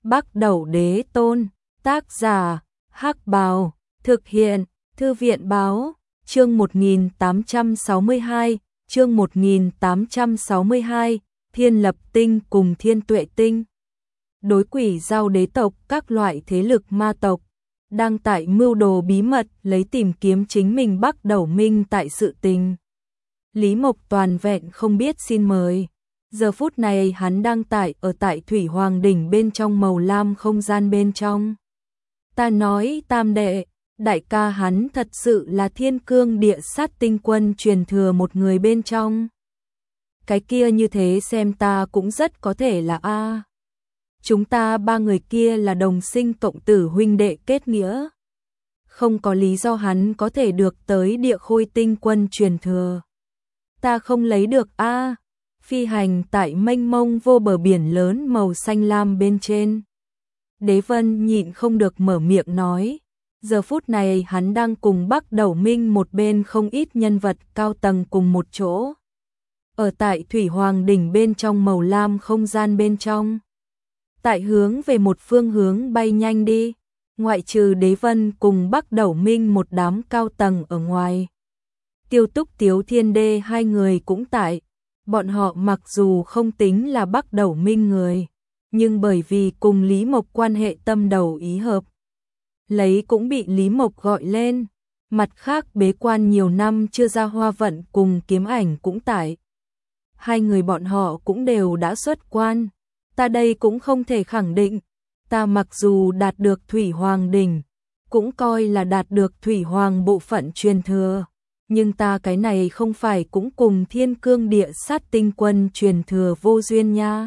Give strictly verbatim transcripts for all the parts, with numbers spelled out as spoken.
Bắc Đẩu Đế Tôn, tác giả, Hắc Bào, thực hiện, Thư viện Báo, chương một nghìn tám trăm sáu mươi hai, chương một nghìn tám trăm sáu mươi hai, Thiên Lập Tinh cùng Thiên Tuệ Tinh. Đối quỷ giao đế tộc, các loại thế lực ma tộc, đang tại mưu đồ bí mật lấy tìm kiếm chính mình Bắc Đẩu Minh tại sự tình. Lý Mộc toàn vẹn không biết xin mời. Giờ phút này hắn đang tại ở tại Thủy Hoàng Đỉnh bên trong màu lam không gian bên trong. Ta nói tam đệ, đại ca hắn thật sự là Thiên Cương Địa Sát Tinh Quân truyền thừa một người bên trong. Cái kia như thế xem ta cũng rất có thể là A. Chúng ta ba người kia là đồng sinh cộng tử huynh đệ kết nghĩa. Không có lý do hắn có thể được tới Địa Khôi Tinh Quân truyền thừa. Ta không lấy được A. Phi hành tại mênh mông vô bờ biển lớn màu xanh lam bên trên. Đế Vân nhịn không được mở miệng nói. Giờ phút này hắn đang cùng Bắc Đẩu Minh một bên không ít nhân vật cao tầng cùng một chỗ. Ở tại Thủy Hoàng Đỉnh bên trong màu lam không gian bên trong. Tại hướng về một phương hướng bay nhanh đi. Ngoại trừ Đế Vân cùng Bắc Đẩu Minh một đám cao tầng ở ngoài. Tiêu Túc Tiếu Thiên Đê hai người cũng tại. Bọn họ mặc dù không tính là Bắc Đẩu Minh người, nhưng bởi vì cùng Lý Mộc quan hệ tâm đầu ý hợp, lấy cũng bị Lý Mộc gọi lên. Mặt khác bế quan nhiều năm chưa ra Hoa Vận cùng Kiếm Ảnh cũng tại. Hai người bọn họ cũng đều đã xuất quan. Ta đây cũng không thể khẳng định. Ta mặc dù đạt được Thủy Hoàng Đỉnh, cũng coi là đạt được Thủy Hoàng bộ phận truyền thừa. Nhưng ta cái này không phải cũng cùng Thiên Cương Địa Sát Tinh Quân truyền thừa vô duyên nha.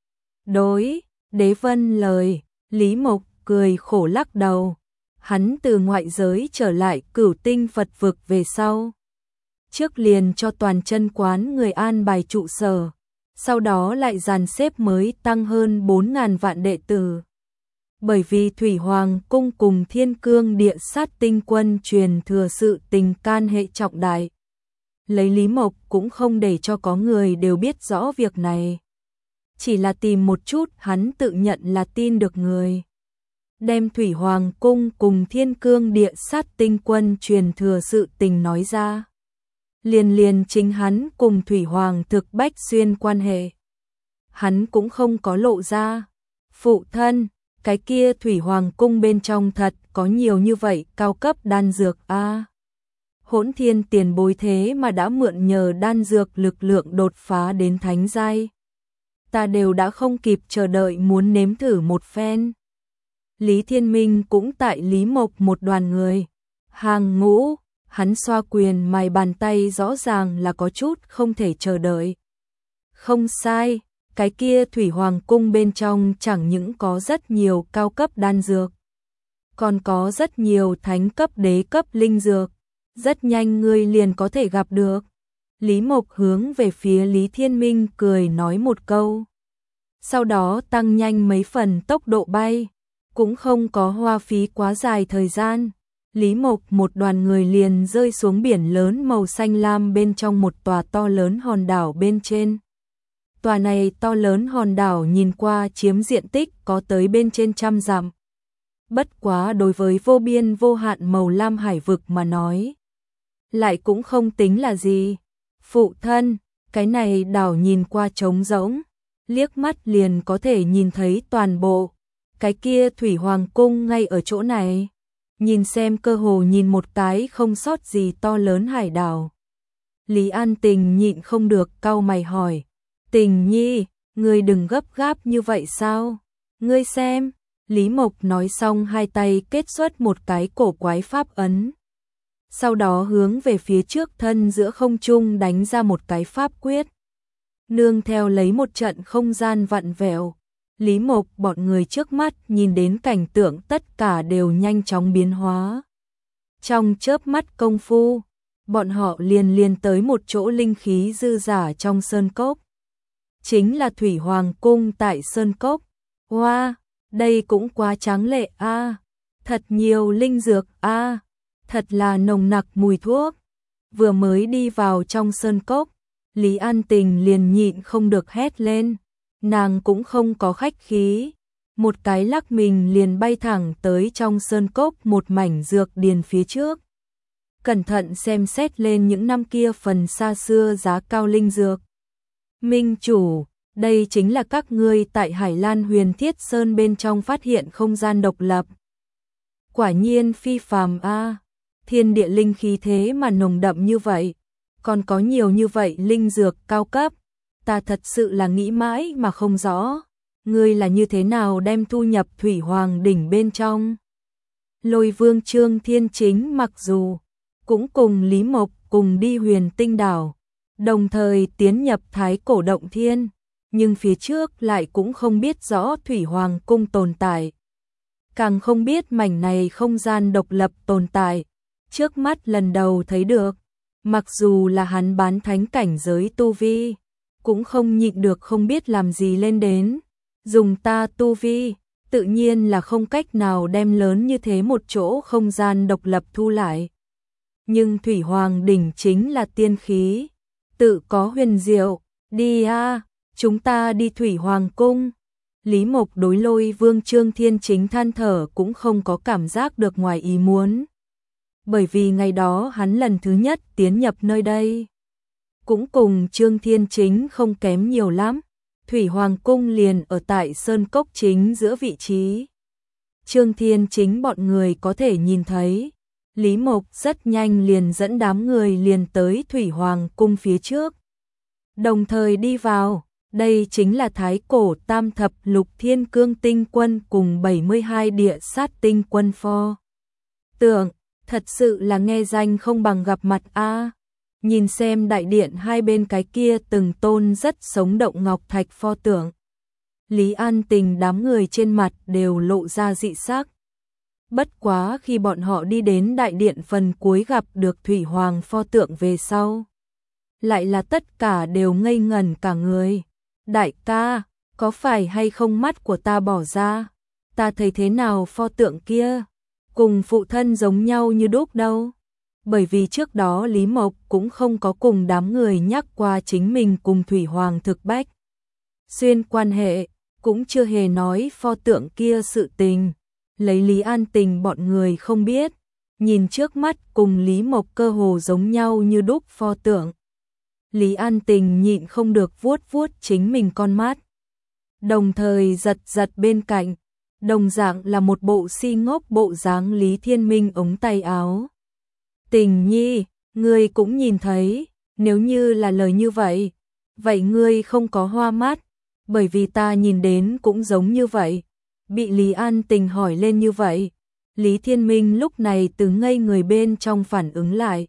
Đối, Đế Vân lời, Lý Mộc cười khổ lắc đầu. Hắn từ ngoại giới trở lại Cửu Tinh Phật vực về sau. Trước liền cho toàn chân quán người an bài trụ sở. Sau đó lại dàn xếp mới tăng hơn bốn nghìn vạn đệ tử. Bởi vì Thủy Hoàng cung cùng Thiên Cương Địa Sát Tinh Quân truyền thừa sự tình can hệ trọng đại. Lấy Lý Mộc cũng không để cho có người đều biết rõ việc này. Chỉ là tìm một chút hắn tự nhận là tin được người. Đem Thủy Hoàng cung cùng Thiên Cương Địa Sát Tinh Quân truyền thừa sự tình nói ra. Liền liền chính hắn cùng Thủy Hoàng thực bách xuyên quan hệ. Hắn cũng không có lộ ra. Phụ thân, cái kia Thủy Hoàng cung bên trong thật có nhiều như vậy cao cấp đan dược a. À, Hỗn Thiên tiền bối thế mà đã mượn nhờ đan dược lực lượng đột phá đến thánh giai. Ta đều đã không kịp chờ đợi muốn nếm thử một phen. Lý Thiên Minh cũng tại Lý Mộc một đoàn người. Hàng ngũ, hắn xoa quyền mài bàn tay rõ ràng là có chút không thể chờ đợi. Không sai. Cái kia Thủy Hoàng cung bên trong chẳng những có rất nhiều cao cấp đan dược, còn có rất nhiều thánh cấp đế cấp linh dược, rất nhanh ngươi liền có thể gặp được. Lý Mộc hướng về phía Lý Thiên Minh cười nói một câu. Sau đó tăng nhanh mấy phần tốc độ bay, cũng không có hoa phí quá dài thời gian. Lý Mộc một đoàn người liền rơi xuống biển lớn màu xanh lam bên trong một tòa to lớn hòn đảo bên trên. Tòa này to lớn hòn đảo nhìn qua chiếm diện tích có tới bên trên trăm dặm. Bất quá đối với vô biên vô hạn màu lam hải vực mà nói, lại cũng không tính là gì. Phụ thân, cái này đảo nhìn qua trống rỗng, liếc mắt liền có thể nhìn thấy toàn bộ. Cái kia Thủy Hoàng cung ngay ở chỗ này. Nhìn xem cơ hồ nhìn một cái không sót gì to lớn hải đảo. Lý An Tình nhịn không được cau mày hỏi. Tình nhi, ngươi đừng gấp gáp như vậy sao? Ngươi xem, Lý Mộc nói xong hai tay kết xuất một cái cổ quái pháp ấn. Sau đó hướng về phía trước thân giữa không trung đánh ra một cái pháp quyết. Nương theo lấy một trận không gian vặn vẹo. Lý Mộc bọn người trước mắt nhìn đến cảnh tượng tất cả đều nhanh chóng biến hóa. Trong chớp mắt công phu, bọn họ liền liền tới một chỗ linh khí dư dả trong sơn cốc. Chính là Thủy Hoàng cung tại Sơn Cốc. Wow, đây cũng quá tráng lệ a. À, thật nhiều linh dược a. À, thật là nồng nặc mùi thuốc. Vừa mới đi vào trong Sơn Cốc, Lý An Tình liền nhịn không được hét lên. Nàng cũng không có khách khí, một cái lắc mình liền bay thẳng tới trong sơn cốc một mảnh dược điền phía trước. Cẩn thận xem xét lên những năm kia phần xa xưa giá cao linh dược. Minh chủ, đây chính là các ngươi tại Hải Lan Huyền Thiết Sơn bên trong phát hiện không gian độc lập. Quả nhiên phi phàm a, thiên địa linh khí thế mà nồng đậm như vậy, còn có nhiều như vậy linh dược cao cấp, ta thật sự là nghĩ mãi mà không rõ, ngươi là như thế nào đem thu nhập Thủy Hoàng đỉnh bên trong. Lôi Vương Trương Thiên Chính mặc dù cũng cùng Lý Mộc cùng đi Huyền Tinh đảo, đồng thời tiến nhập Thái Cổ Động Thiên, nhưng phía trước lại cũng không biết rõ Thủy Hoàng cung tồn tại, càng không biết mảnh này không gian độc lập tồn tại, trước mắt lần đầu thấy được, mặc dù là hắn bán thánh cảnh giới tu vi, cũng không nhịn được không biết làm gì lên đến, dùng ta tu vi, tự nhiên là không cách nào đem lớn như thế một chỗ không gian độc lập thu lại. Nhưng Thủy Hoàng đỉnh chính là tiên khí, tự có huyền diệu, đi a, chúng ta đi Thủy Hoàng cung. Lý Mộc đối Lôi Vương Trương Thiên Chính than thở cũng không có cảm giác được ngoài ý muốn. Bởi vì ngày đó hắn lần thứ nhất tiến nhập nơi đây. Cũng cùng Trương Thiên Chính không kém nhiều lắm. Thủy Hoàng cung liền ở tại sơn cốc chính giữa vị trí. Trương Thiên Chính bọn người có thể nhìn thấy. Lý Mộc rất nhanh liền dẫn đám người liền tới Thủy Hoàng cung phía trước. Đồng thời đi vào. Đây chính là Thái Cổ Tam Thập Lục Thiên Cương Tinh Quân cùng bảy mươi hai địa sát tinh quân pho tượng, thật sự là nghe danh không bằng gặp mặt a. Nhìn xem đại điện hai bên cái kia từng tôn rất sống động ngọc thạch pho tượng. Lý An Tình đám người trên mặt đều lộ ra dị sắc. Bất quá khi bọn họ đi đến đại điện phần cuối gặp được Thủy Hoàng pho tượng về sau, lại là tất cả đều ngây ngẩn cả người. Đại ca, có phải hay không mắt của ta bỏ ra? Ta thấy thế nào pho tượng kia? Cùng phụ thân giống nhau như đúc đâu. Bởi vì trước đó Lý Mộc cũng không có cùng đám người nhắc qua chính mình cùng Thủy Hoàng thực bách. Xuyên quan hệ, cũng chưa hề nói pho tượng kia sự tình. Lấy Lý An Tình bọn người không biết. Nhìn trước mắt cùng Lý Mộc cơ hồ giống nhau như đúc pho tượng. Lý An Tình nhịn không được vuốt vuốt chính mình con mắt. Đồng thời giật giật bên cạnh, đồng dạng là một bộ si ngốc bộ dáng Lý Thiên Minh ống tay áo. Tình nhi, ngươi cũng nhìn thấy, nếu như là lời như vậy, vậy ngươi không có hoa mắt, bởi vì ta nhìn đến cũng giống như vậy. Bị Lý An Tình hỏi lên như vậy, Lý Thiên Minh lúc này từ ngây người bên trong phản ứng lại.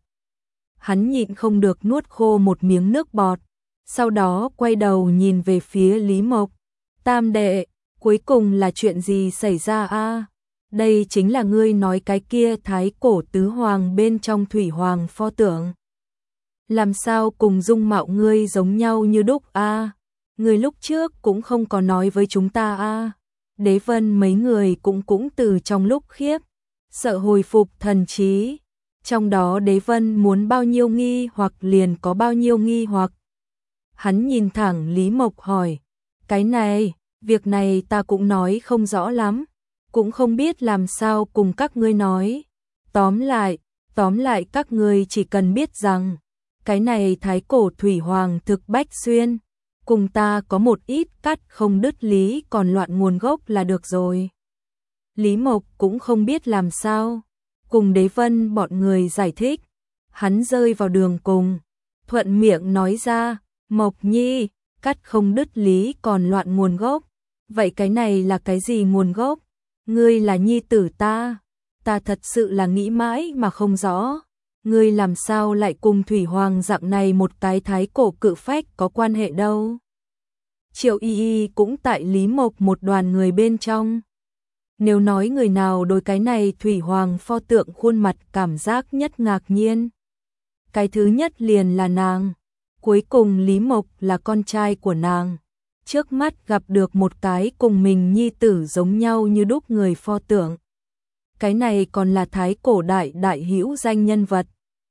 Hắn nhịn không được nuốt khô một miếng nước bọt, sau đó quay đầu nhìn về phía Lý Mộc. Tam đệ, cuối cùng là chuyện gì xảy ra a? Đây chính là ngươi nói cái kia Thái Cổ Tứ Hoàng bên trong Thủy Hoàng pho tượng. Làm sao cùng dung mạo ngươi giống nhau như đúc a? Ngươi lúc trước cũng không có nói với chúng ta a. Đế Vân mấy người cũng cũng từ trong lúc khiếp sợ hồi phục thần trí. Trong đó Đế Vân muốn bao nhiêu nghi hoặc liền có bao nhiêu nghi hoặc. Hắn nhìn thẳng Lý Mộc hỏi, cái này, việc này ta cũng nói không rõ lắm, cũng không biết làm sao cùng các ngươi nói. Tóm lại, tóm lại các ngươi chỉ cần biết rằng, cái này Thái Cổ Thủy Hoàng thực bách xuyên, cùng ta có một ít cắt không đứt lý còn loạn nguồn gốc là được rồi. Lý Mộc cũng không biết làm sao. Cùng Đế Vân bọn người giải thích, hắn rơi vào đường cùng, thuận miệng nói ra, Mộc Nhi, cắt không đứt lý còn loạn nguồn gốc, vậy cái này là cái gì nguồn gốc? Ngươi là nhi tử ta, ta thật sự là nghĩ mãi mà không rõ, ngươi làm sao lại cùng Thủy Hoàng dạng này một cái Thái Cổ cự phách có quan hệ đâu? Triệu Y Y cũng tại Lý Mộc một đoàn người bên trong. Nếu nói người nào đối cái này Thủy Hoàng pho tượng khuôn mặt cảm giác nhất ngạc nhiên, cái thứ nhất liền là nàng. Cuối cùng Lý Mộc là con trai của nàng, trước mắt gặp được một cái cùng mình nhi tử giống nhau như đúc người pho tượng. Cái này còn là Thái Cổ đại đại hữu danh nhân vật.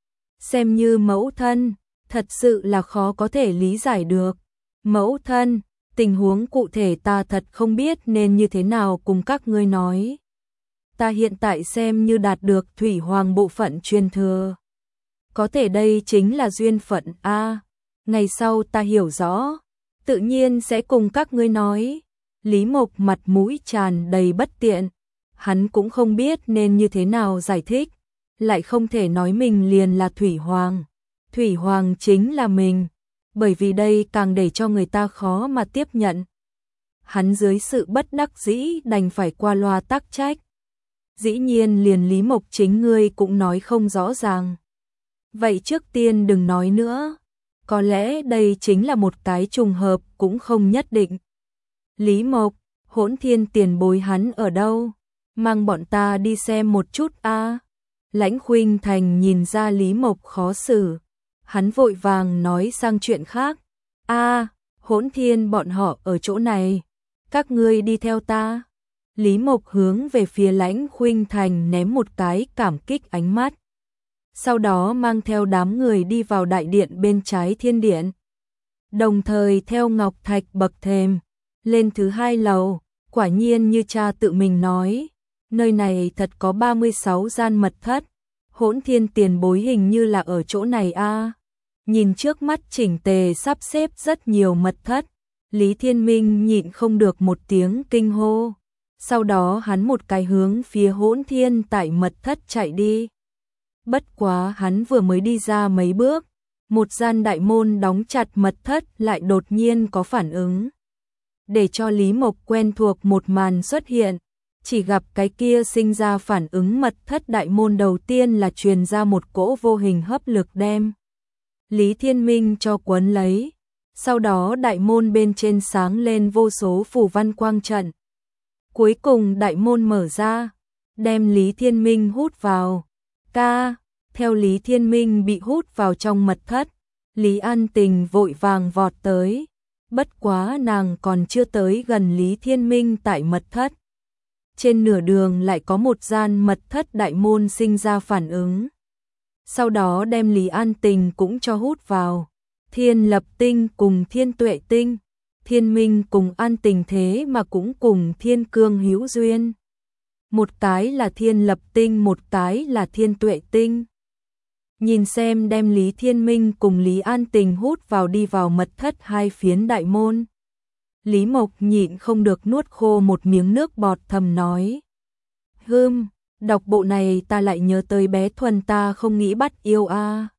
Xem như mẫu thân, thật sự là khó có thể lý giải được. Mẫu thân, Tình huống cụ thể ta thật không biết nên như thế nào cùng các ngươi nói. Ta hiện tại xem như đạt được thủy hoàng bộ phận truyền thừa. Có thể đây chính là duyên phận a. Ngày sau ta hiểu rõ, tự nhiên sẽ cùng các ngươi nói. Lý Mộc mặt mũi tràn đầy bất tiện, hắn cũng không biết nên như thế nào giải thích, lại không thể nói mình liền là thủy hoàng. Thủy hoàng chính là mình, bởi vì đây càng để cho người ta khó mà tiếp nhận. Hắn dưới sự bất đắc dĩ đành phải qua loa tác trách. Dĩ nhiên liền Lý Mộc chính ngươi cũng nói không rõ ràng. Vậy trước tiên đừng nói nữa, có lẽ đây chính là một cái trùng hợp cũng không nhất định. Lý Mộc, Hỗn Thiên tiền bối hắn ở đâu? Mang bọn ta đi xem một chút a. Lãnh Khuynh Thành nhìn ra Lý Mộc khó xử, hắn vội vàng nói sang chuyện khác. A, Hỗn Thiên bọn họ ở chỗ này, các ngươi đi theo ta. Lý Mộc hướng về phía Lãnh Khuynh Thành ném một cái cảm kích ánh mắt. Sau đó mang theo đám người đi vào đại điện bên trái thiên điện. Đồng thời theo ngọc thạch bậc thềm, lên thứ hai lầu, quả nhiên như cha tự mình nói, nơi này thật có ba mươi sáu gian mật thất. Hỗn Thiên tiền bối hình như là ở chỗ này a. Nhìn trước mắt chỉnh tề sắp xếp rất nhiều mật thất, Lý Thiên Minh nhịn không được một tiếng kinh hô. Sau đó hắn một cái hướng phía Hỗn Thiên tại mật thất chạy đi. Bất quá hắn vừa mới đi ra mấy bước, một gian đại môn đóng chặt mật thất lại đột nhiên có phản ứng. Để cho Lý Mộc quen thuộc một màn xuất hiện, chỉ gặp cái kia sinh ra phản ứng mật thất đại môn đầu tiên là truyền ra một cỗ vô hình hấp lực đem Lý Thiên Minh cho quấn lấy. Sau đó đại môn bên trên sáng lên vô số phù văn quang trận. Cuối cùng đại môn mở ra, đem Lý Thiên Minh hút vào. Ca, theo Lý Thiên Minh bị hút vào trong mật thất, Lý An Tình vội vàng vọt tới. Bất quá nàng còn chưa tới gần Lý Thiên Minh tại mật thất. Trên nửa đường lại có một gian mật thất đại môn sinh ra phản ứng. Sau đó đem Lý An Tình cũng cho hút vào. Thiên Lập Tinh cùng Thiên Tuệ Tinh, Thiên Minh cùng An Tình thế mà cũng cùng Thiên Cương hữu duyên. Một cái là Thiên Lập Tinh, một cái là Thiên Tuệ Tinh. Nhìn xem đem Lý Thiên Minh cùng Lý An Tình hút vào đi vào mật thất hai phiến đại môn. Lý Mộc nhịn không được nuốt khô một miếng nước bọt thầm nói. Hừm, đọc bộ này ta lại nhớ tới bé Thuần ta không nghĩ bắt yêu a.